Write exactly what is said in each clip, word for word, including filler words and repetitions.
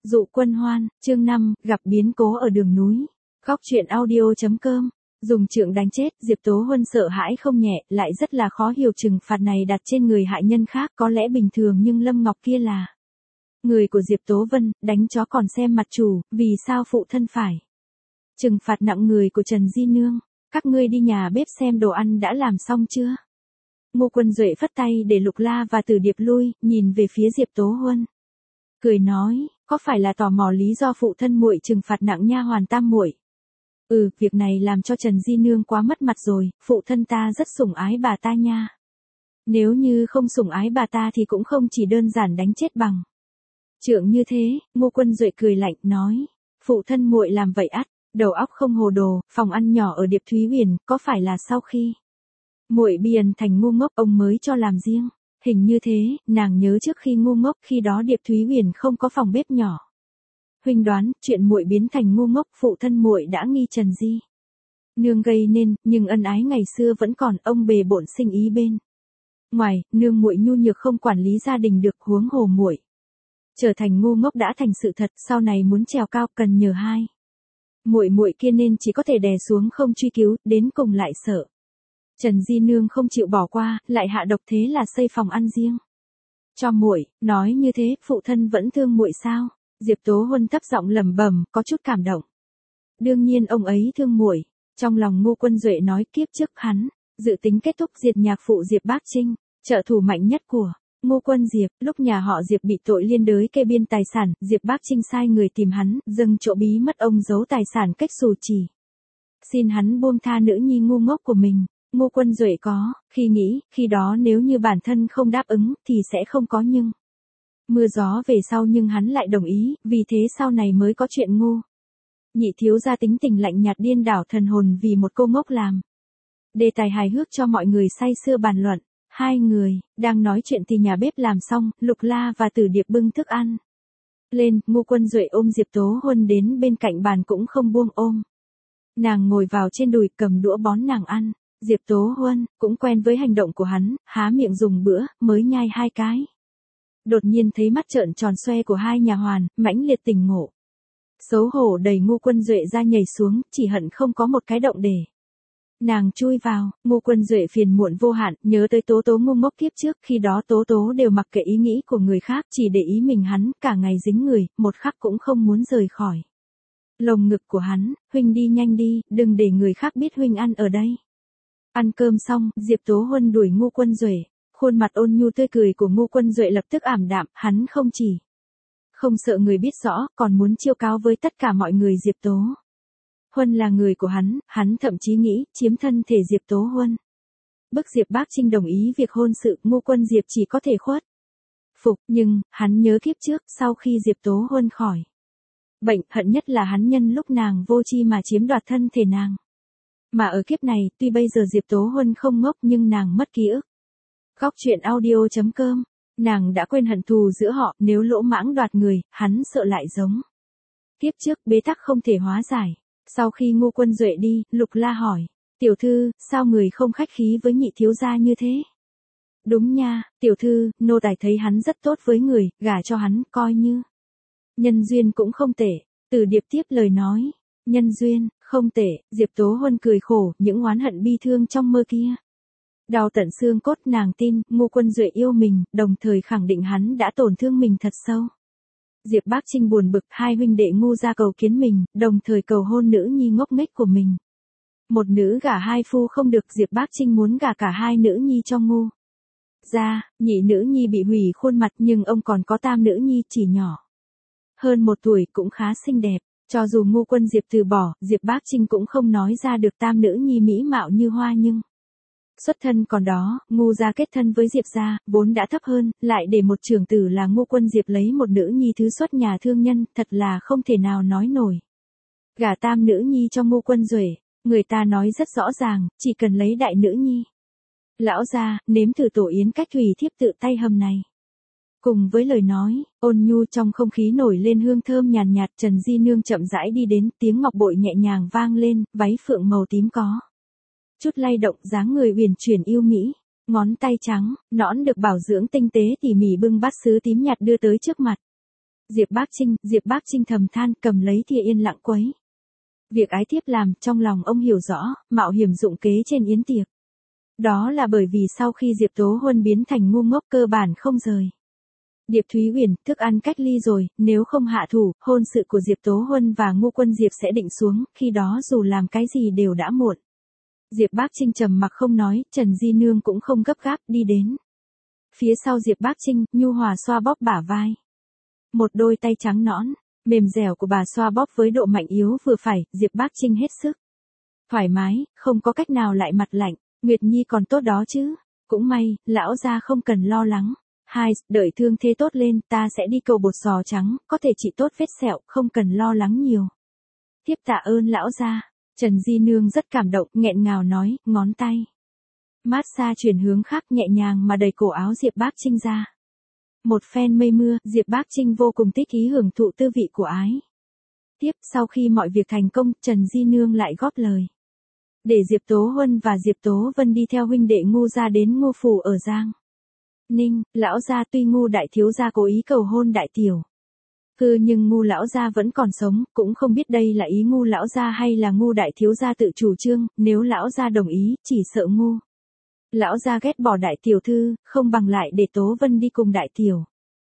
Dụ Quân Hoan, chương năm, gặp biến cố ở đường núi. Góc truyện audio chấm com. Dùng trượng đánh chết, Diệp Tố Huân sợ hãi không nhẹ, lại rất là khó hiểu trừng phạt này đặt trên người hại nhân khác có lẽ bình thường nhưng Lâm Ngọc kia là người của Diệp Tố Vân, đánh chó còn xem mặt chủ, vì sao phụ thân phải trừng phạt nặng người của Trần Di Nương. Các ngươi đi nhà bếp xem đồ ăn đã làm xong chưa? Ngô Quân Duệ phất tay để Lục La và Tử Điệp lui, nhìn về phía Diệp Tố Huân. Cười nói, có phải là tò mò lý do phụ thân muội trừng phạt nặng nha hoàn tam muội? Ừ, việc này làm cho Trần Di Nương quá mất mặt rồi, phụ thân ta rất sủng ái bà ta nha. Nếu như không sủng ái bà ta thì cũng không chỉ đơn giản đánh chết bằng trượng như thế. Ngô Quân Duệ cười lạnh nói, phụ thân muội làm vậy ắt, đầu óc không hồ đồ. Phòng ăn nhỏ ở Điệp Thúy Huyền, có phải là sau khi muội biền thành ngu ngốc ông mới cho làm riêng? Hình như thế, nàng nhớ trước khi ngu ngốc, khi đó Điệp Thúy Huyền không có phòng bếp nhỏ. Huynh đoán, chuyện muội biến thành ngu ngốc, phụ thân muội đã nghi Trần Di Nương gây nên, nhưng ân ái ngày xưa vẫn còn, ông bề bộn sinh ý bên ngoài, nương muội nhu nhược không quản lý gia đình được, huống hồ muội trở thành ngu ngốc đã thành sự thật, sau này muốn trèo cao cần nhờ hai muội muội kia nên chỉ có thể đè xuống không truy cứu, đến cùng lại sợ Trần Di Nương không chịu bỏ qua, lại hạ độc, thế là xây phòng ăn riêng cho muội. Nói như thế, phụ thân vẫn thương muội sao? Diệp Tố Huân thấp giọng lẩm bẩm, có chút cảm động. Đương nhiên ông ấy thương muội. Trong lòng Ngô Quân Duệ nói, kiếp trước hắn dự tính kết thúc diệt nhạc phụ Diệp Bác Trinh, trợ thủ mạnh nhất của Ngô Quân Diệp. Lúc nhà họ Diệp bị tội liên đới kê biên tài sản, Diệp Bác Trinh sai người tìm hắn, dâng chỗ bí mất ông giấu tài sản cách xù chỉ xin hắn buông tha nữ nhi ngu ngốc của mình. Ngô Quân Duệ có khi nghĩ, khi đó nếu như bản thân không đáp ứng thì sẽ không có nhưng mưa gió về sau, nhưng hắn lại đồng ý, vì thế sau này mới có chuyện Ngô nhị thiếu gia tính tình lạnh nhạt điên đảo thần hồn vì một cô ngốc làm đề tài hài hước cho mọi người say sưa bàn luận. Hai người đang nói chuyện thì nhà bếp làm xong, Lục La và Tử Điệp bưng thức ăn lên. Ngô Quân Duệ ôm Diệp Tố Huân đến bên cạnh bàn cũng không buông ôm nàng ngồi vào trên đùi, cầm đũa bón nàng ăn. Diệp Tố Huân cũng quen với hành động của hắn, há miệng dùng bữa, mới nhai hai cái. Đột nhiên thấy mắt trợn tròn xoe của hai nhà hoàn, mãnh liệt tỉnh ngộ. Xấu hổ đẩy Ngô Quân Duệ ra nhảy xuống, chỉ hận không có một cái động để nàng chui vào. Ngô Quân Duệ phiền muộn vô hạn, nhớ tới Tố Tố ngu ngốc kiếp trước, khi đó Tố Tố đều mặc kệ ý nghĩ của người khác, chỉ để ý mình hắn, cả ngày dính người, một khắc cũng không muốn rời khỏi lồng ngực của hắn. Huynh đi nhanh đi, đừng để người khác biết huynh ăn ở đây. Ăn cơm xong, Diệp Tố Huân đuổi Ngô Quân Duệ. Khuôn mặt ôn nhu tươi cười của Ngô Quân Duệ lập tức ảm đạm, hắn không chỉ không sợ người biết rõ, còn muốn chiêu cáo với tất cả mọi người Diệp Tố Huân là người của hắn, hắn thậm chí nghĩ chiếm thân thể Diệp Tố Huân. Bức Diệp Bác Trinh đồng ý việc hôn sự, Ngô Quân Diệp chỉ có thể khuất phục, nhưng hắn nhớ kiếp trước, sau khi Diệp Tố Huân khỏi bệnh, hận nhất là hắn nhân lúc nàng vô tri mà chiếm đoạt thân thể nàng. Mà ở kiếp này, tuy bây giờ Diệp Tố Huân không ngốc nhưng nàng mất ký ức. Góc truyện audio chấm com. Nàng đã quên hận thù giữa họ, nếu lỗ mãng đoạt người, hắn sợ lại giống kiếp trước, bế tắc không thể hóa giải. Sau khi Ngô Quân Duệ đi, Lục La hỏi, tiểu thư, sao người không khách khí với nhị thiếu gia như thế? Đúng nha, tiểu thư, nô tài thấy hắn rất tốt với người, gả cho hắn, coi như nhân duyên cũng không tệ. Tử Điệp tiếp lời nói, nhân duyên không tệ. Diệp Tố Huân cười khổ, những oán hận bi thương trong mơ kia đau tận xương cốt. Nàng tin Ngô Quân Duệ yêu mình, đồng thời khẳng định hắn đã tổn thương mình thật sâu. Diệp Bác Trinh buồn bực, hai huynh đệ Ngô ra cầu kiến mình, đồng thời cầu hôn nữ nhi ngốc nghếch của mình. Một nữ gả hai phu không được, Diệp Bác Trinh muốn gả cả hai nữ nhi cho Ngô ra. Nhị nữ nhi bị hủy khuôn mặt, nhưng ông còn có tam nữ nhi chỉ nhỏ hơn một tuổi, cũng khá xinh đẹp. Cho dù Ngô Quân Diệp từ bỏ, Diệp Bác Trinh cũng không nói ra được tam nữ nhi mỹ mạo như hoa, nhưng xuất thân còn đó. Ngô gia kết thân với Diệp gia, vốn đã thấp hơn, lại để một trưởng tử là Ngô Quân Diệp lấy một nữ nhi thứ xuất nhà thương nhân, thật là không thể nào nói nổi. Gả tam nữ nhi cho Ngô Quân Duệ, người ta nói rất rõ ràng, chỉ cần lấy đại nữ nhi. Lão gia, nếm thử tổ yến cách thủy thiếp tự tay hầm này. Cùng với lời nói ôn nhu, trong không khí nổi lên hương thơm nhàn nhạt, Trần Di Nương chậm rãi đi đến, tiếng ngọc bội nhẹ nhàng vang lên, váy phượng màu tím có chút lay động, dáng người uyển chuyển yêu mỹ, ngón tay trắng nõn được bảo dưỡng tinh tế tỉ mỉ bưng bát sứ tím nhạt đưa tới trước mặt Diệp Bác Trinh, Diệp Bác Trinh thầm than, cầm lấy thìa yên lặng quấy. Việc ái thiếp làm, trong lòng ông hiểu rõ, mạo hiểm dụng kế trên yến tiệc. Đó là bởi vì sau khi Diệp Tố Huân biến thành ngu ngốc cơ bản không rời. Điệp Thúy Uyển, thức ăn cách ly rồi, nếu không hạ thủ, hôn sự của Diệp Tố Huân và Ngô Quân Diệp sẽ định xuống, khi đó dù làm cái gì đều đã muộn. Diệp Bác Trinh trầm mặc không nói, Trần Di Nương cũng không gấp gáp, đi đến. Phía sau Diệp Bác Trinh, nhu hòa xoa bóp bả vai. Một đôi tay trắng nõn, mềm dẻo của bà xoa bóp với độ mạnh yếu vừa phải, Diệp Bác Trinh hết sức. Thoải mái, không có cách nào lại mặt lạnh, Nguyệt Nhi còn tốt đó chứ. Cũng may, lão gia không cần lo lắng. Hai, đợi thương thế tốt lên, ta sẽ đi cầu bột giò trắng, có thể trị tốt vết sẹo, không cần lo lắng nhiều. Tiếp tạ ơn lão gia. Trần Di Nương rất cảm động, nghẹn ngào nói, ngón tay. Mát xa chuyển hướng khác nhẹ nhàng mà đẩy cổ áo Diệp Bác Trinh ra. Một phen mây mưa, Diệp Bác Trinh vô cùng thích ý hưởng thụ tư vị của ái. Tiếp, sau khi mọi việc thành công, Trần Di Nương lại góp lời. Để Diệp Tố Huân và Diệp Tố Vân đi theo huynh đệ Ngu gia đến Ngô phủ ở Giang Ninh, lão gia tuy Ngu đại thiếu gia cố ý cầu hôn đại tiểu. Hừ nhưng Ngu lão gia vẫn còn sống, cũng không biết đây là ý Ngu lão gia hay là Ngu đại thiếu gia tự chủ trương, nếu lão gia đồng ý, chỉ sợ Ngu lão gia ghét bỏ đại tiểu thư, không bằng lại để Tố Vân đi cùng đại tiểu.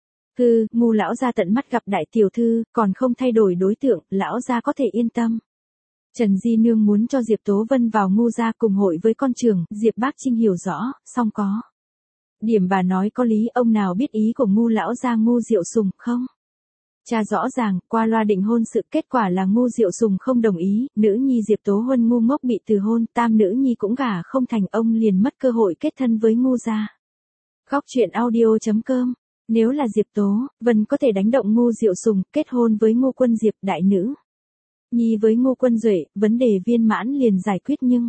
Hừ, Ngu lão gia tận mắt gặp đại tiểu thư, còn không thay đổi đối tượng, lão gia có thể yên tâm. Trần Di Nương muốn cho Diệp Tố Vân vào Ngu gia cùng hội với con trưởng, Diệp Bác Trinh hiểu rõ, song có. Điểm bà nói có lý, ông nào biết ý của Ngu lão gia Ngu Diệu Sùng không? Cha rõ ràng, qua loa định hôn sự, kết quả là Ngu Diệu Sùng không đồng ý, nữ nhi Diệp Tố Huân ngu ngốc bị từ hôn, tam nữ nhi cũng gả không thành, ông liền mất cơ hội kết thân với Ngu gia. Góc truyện audio chấm com. Nếu là Diệp Tố Vân có thể đánh động Ngu Diệu Sùng, kết hôn với Ngu Quân Diệp, đại nữ nhi với Ngô Quân Duệ, vấn đề viên mãn liền giải quyết, nhưng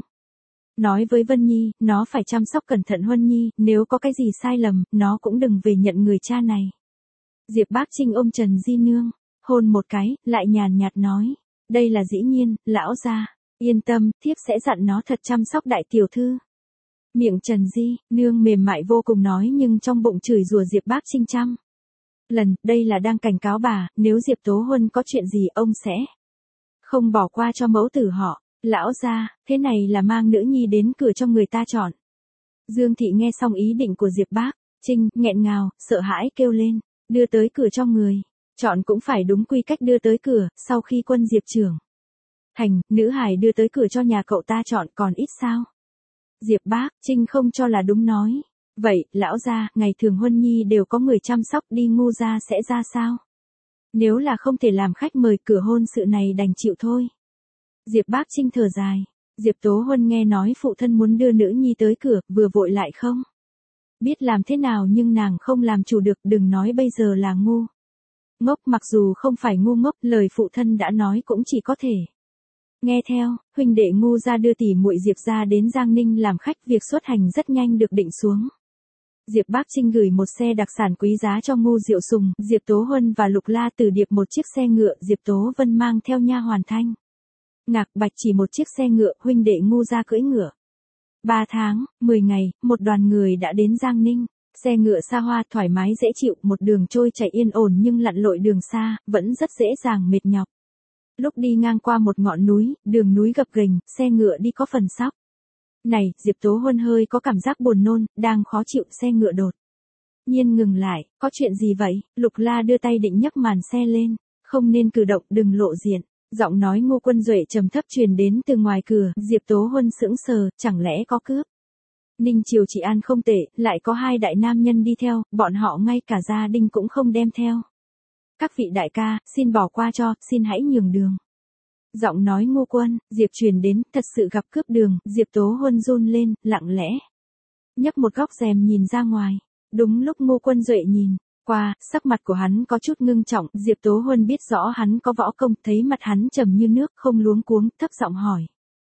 nói với Vân Nhi, nó phải chăm sóc cẩn thận Huân Nhi, nếu có cái gì sai lầm, nó cũng đừng về nhận người cha này. Diệp Bác Trinh ôm Trần Di Nương, hôn một cái, lại nhàn nhạt nói, đây là dĩ nhiên, lão gia, yên tâm, thiếp sẽ dặn nó thật chăm sóc đại tiểu thư. Miệng Trần Di Nương mềm mại vô cùng nói nhưng trong bụng chửi rủa Diệp Bác Trinh trăm lần, đây là đang cảnh cáo bà, nếu Diệp Tố Huân có chuyện gì ông sẽ không bỏ qua cho mẫu tử họ. Lão gia, thế này là mang nữ nhi đến cửa cho người ta chọn. Dương Thị nghe xong ý định của Diệp Bác Trinh, nghẹn ngào, sợ hãi kêu lên, đưa tới cửa cho người chọn cũng phải đúng quy cách đưa tới cửa, sau khi Quân Diệp trưởng thành, nữ hài đưa tới cửa cho nhà cậu ta chọn còn ít sao? Diệp Bác Trinh không cho là đúng nói, vậy, lão gia, ngày thường Huân Nhi đều có người chăm sóc, đi Ngu gia sẽ ra sao? Nếu là không thể làm khách mời, cửa hôn sự này đành chịu thôi. Diệp Bác Trinh thở dài. Diệp Tố Huân nghe nói phụ thân muốn đưa nữ nhi tới cửa, vừa vội lại không biết làm thế nào nhưng nàng không làm chủ được, đừng nói bây giờ là ngu ngốc, mặc dù không phải ngu ngốc, lời phụ thân đã nói cũng chỉ có thể nghe theo. Huynh đệ Ngu gia đưa tỷ muội Diệp gia đến Giang Ninh làm khách, việc xuất hành rất nhanh được định xuống. Diệp Bác Trinh gửi một xe đặc sản quý giá cho Ngu Diệu Sùng, Diệp Tố Huân và Lục La Tử Điệp một chiếc xe ngựa, Diệp Tố Vân mang theo nha hoàn Thanh Ngạc Bạch chỉ một chiếc xe ngựa, huynh đệ Ngu gia cưỡi ngựa. Ba tháng, mười ngày, một đoàn người đã đến Giang Ninh, xe ngựa xa hoa thoải mái dễ chịu, một đường trôi chảy yên ổn nhưng lặn lội đường xa, vẫn rất dễ dàng mệt nhọc. Lúc đi ngang qua một ngọn núi, đường núi gập ghềnh, xe ngựa đi có phần sóc. Này, Diệp Tố Huân hơi có cảm giác buồn nôn, đang khó chịu, xe ngựa đột nhiên ngừng lại, có chuyện gì vậy? Lục La đưa tay định nhấc màn xe lên, không nên cử động, đừng lộ diện. Giọng nói Ngô Quân Duệ trầm thấp truyền đến từ ngoài cửa, Diệp Tố Huân sững sờ, chẳng lẽ có cướp? Ninh Triều trị an không tệ, lại có hai đại nam nhân đi theo, bọn họ ngay cả gia đình cũng không đem theo. Các vị đại ca, xin bỏ qua cho, xin hãy nhường đường. Giọng nói Ngô Quân Diệp truyền đến, thật sự gặp cướp đường, Diệp Tố Huân run lên, lặng lẽ nhấc một góc rèm nhìn ra ngoài. Đúng lúc Ngô Quân Duệ nhìn qua, sắc mặt của hắn có chút ngưng trọng, Diệp Tố Huân biết rõ hắn có võ công, thấy mặt hắn trầm như nước, không luống cuống, thấp giọng hỏi.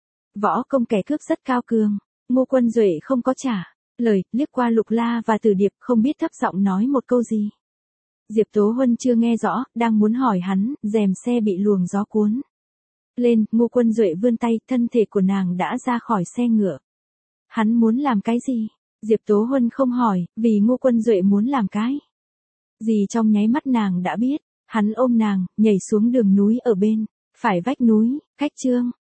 Võ công kẻ cướp rất cao cường. Ngô Quân Duệ không có trả lời, liếc qua Lục La và Tử Điệp, không biết thấp giọng nói một câu gì. Diệp Tố Huân chưa nghe rõ, đang muốn hỏi hắn, rèm xe bị luồng gió cuốn lên, Ngô Quân Duệ vươn tay, thân thể của nàng đã ra khỏi xe ngựa. Hắn muốn làm cái gì? Diệp Tố Huân không hỏi, vì Ngô Quân Duệ muốn làm cái gì trong nháy mắt nàng đã biết, Hắn ôm nàng, nhảy xuống đường núi ở bên phải vách núi, cách Trương